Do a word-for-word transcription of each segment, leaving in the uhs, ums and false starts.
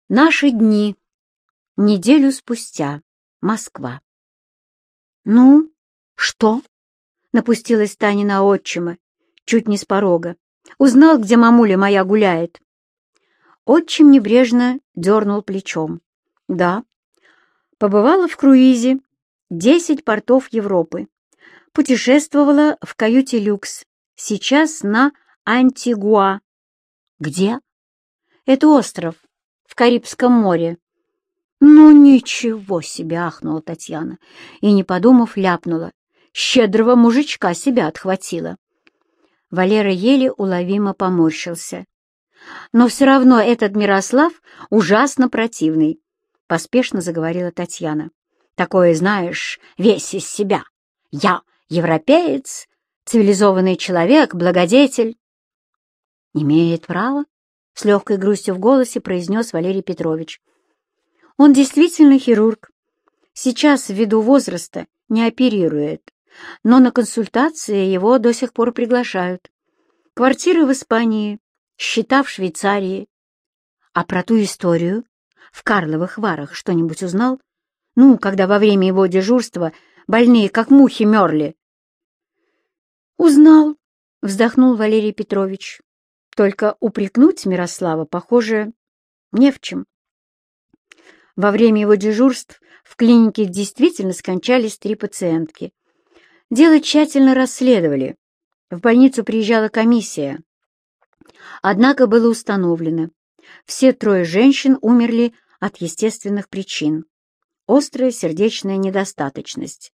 Наши дни. Неделю спустя. Москва. «Ну, что?» — напустилась Таня на отчима, чуть не с порога. «Узнал, где мамуля моя гуляет?» Отчим небрежно дернул плечом. «Да, побывала в круизе, десять портов Европы. Путешествовала в каюте люкс. Сейчас на Антигуа». «Где?» «Это остров в Карибском море». «Ну, ничего себе!» — ахнула Татьяна и, не подумав, ляпнула. «Щедрого мужичка себя отхватила». Валера еле уловимо поморщился. «Но все равно этот Мирослав ужасно противный», — поспешно заговорила Татьяна. «Такое, знаешь, весь из себя. Я европеец, цивилизованный человек, благодетель». «Имеет право», — с легкой грустью в голосе произнес Валерий Петрович. «Он действительно хирург. Сейчас, ввиду возраста, не оперирует, но на консультации его до сих пор приглашают. Квартира в Испании, счета в Швейцарии. А про ту историю в Карловых Варах что-нибудь узнал? Ну, когда во время его дежурства больные как мухи мерли». «Узнал», — вздохнул Валерий Петрович. «Только упрекнуть Мирослава, похоже, не в чем. Во время его дежурств в клинике действительно скончались три пациентки. Дело тщательно расследовали. В больницу приезжала комиссия. Однако было установлено, все трое женщин умерли от естественных причин. Острая сердечная недостаточность.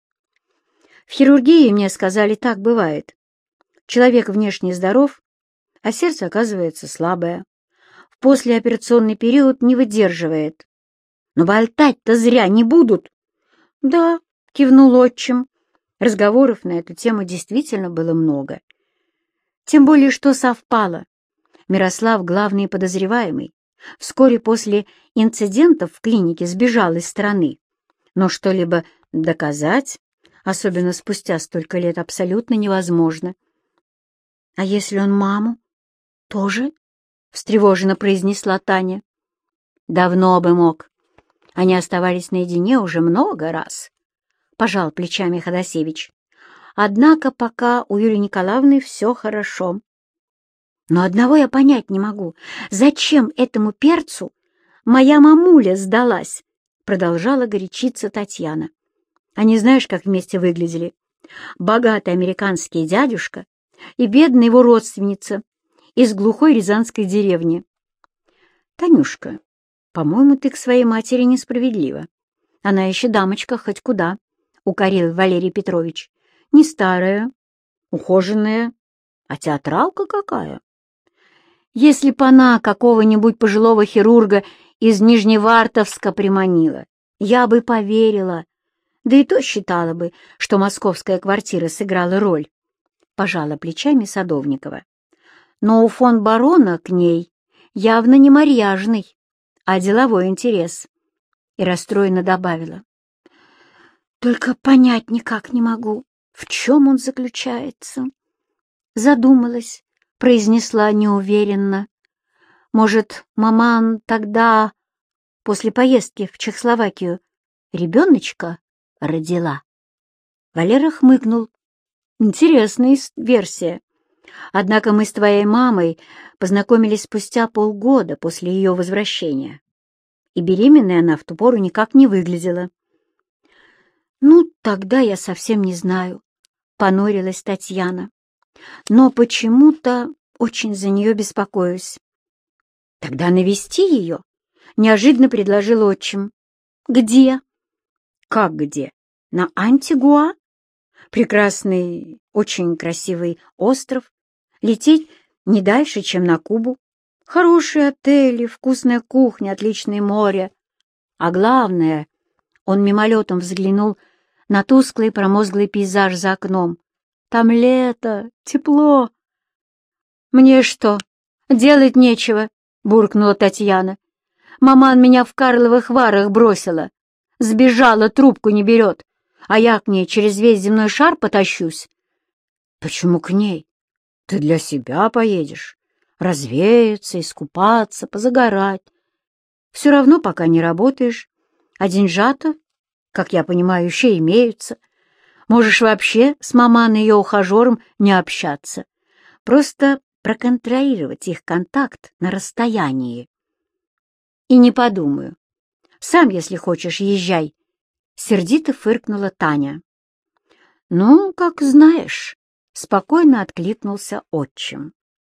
В хирургии мне сказали, так бывает. Человек внешне здоров, а сердце оказывается слабое. В послеоперационный период не выдерживает. Но болтать-то зря не будут. «Да», — кивнул отчим. Разговоров на эту тему действительно было много. Тем более, что совпало. Мирослав, главный подозреваемый, вскоре после инцидентов в клинике сбежал из страны. Но что-либо доказать, особенно спустя столько лет, абсолютно невозможно. «А если он маму тоже?» — встревоженно произнесла Таня. «Давно бы мог. Они оставались наедине уже много раз», — пожал плечами Ходосевич. «Однако пока у Юлии Николаевны все хорошо. Но одного я понять не могу. Зачем этому перцу моя мамуля сдалась?» — продолжала горячиться Татьяна. «Они знаешь, как вместе выглядели? Богатый американский дядюшка и бедная его родственница из глухой рязанской деревни». «Танюшка, по-моему, ты к своей матери несправедлива. Она еще дамочка хоть куда», — укорил Валерий Петрович. «Не старая, ухоженная, а театралка какая. Если б она какого-нибудь пожилого хирурга из Нижневартовска приманила, я бы поверила, да и то считала бы, что московская квартира сыграла роль», — пожала плечами Садовникова. «Но у фон барона к ней явно не марьяжный, а деловой интерес», и расстроенно добавила. «Только понять никак не могу, в чем он заключается». Задумалась, произнесла неуверенно. «Может, маман тогда, после поездки в Чехословакию, ребеночка родила?» Валера хмыкнул. «Интересная версия. Однако мы с твоей мамой познакомились спустя полгода после ее возвращения, и беременной она в ту пору никак не выглядела». «Ну, тогда я совсем не знаю», — понурилась Татьяна. «Но почему-то очень за нее беспокоюсь». «Тогда навести ее», — неожиданно предложил отчим. «Где?» «Как где? На Антигуа? Прекрасный, очень красивый остров. Лететь не дальше, чем на Кубу. Хорошие отели, вкусная кухня, отличное море. А главное...» Он мимолетом взглянул на тусклый промозглый пейзаж за окном. «Там лето, тепло». «Мне что, делать нечего?» — буркнула Татьяна. «Маман меня в Карловых Варах бросила. Сбежала, трубку не берет, а я к ней через весь земной шар потащусь». «Почему к ней? Ты для себя поедешь. Развеяться, искупаться, позагорать». Все равно пока не работаешь, а деньжата, как я понимаю, еще имеются. Можешь вообще с маманой и ее ухажером не общаться, просто проконтролировать их контакт на расстоянии. И не подумаю. Сам, если хочешь, езжай, — сердито фыркнула Таня. «Ну, как знаешь», — спокойно откликнулся отчим.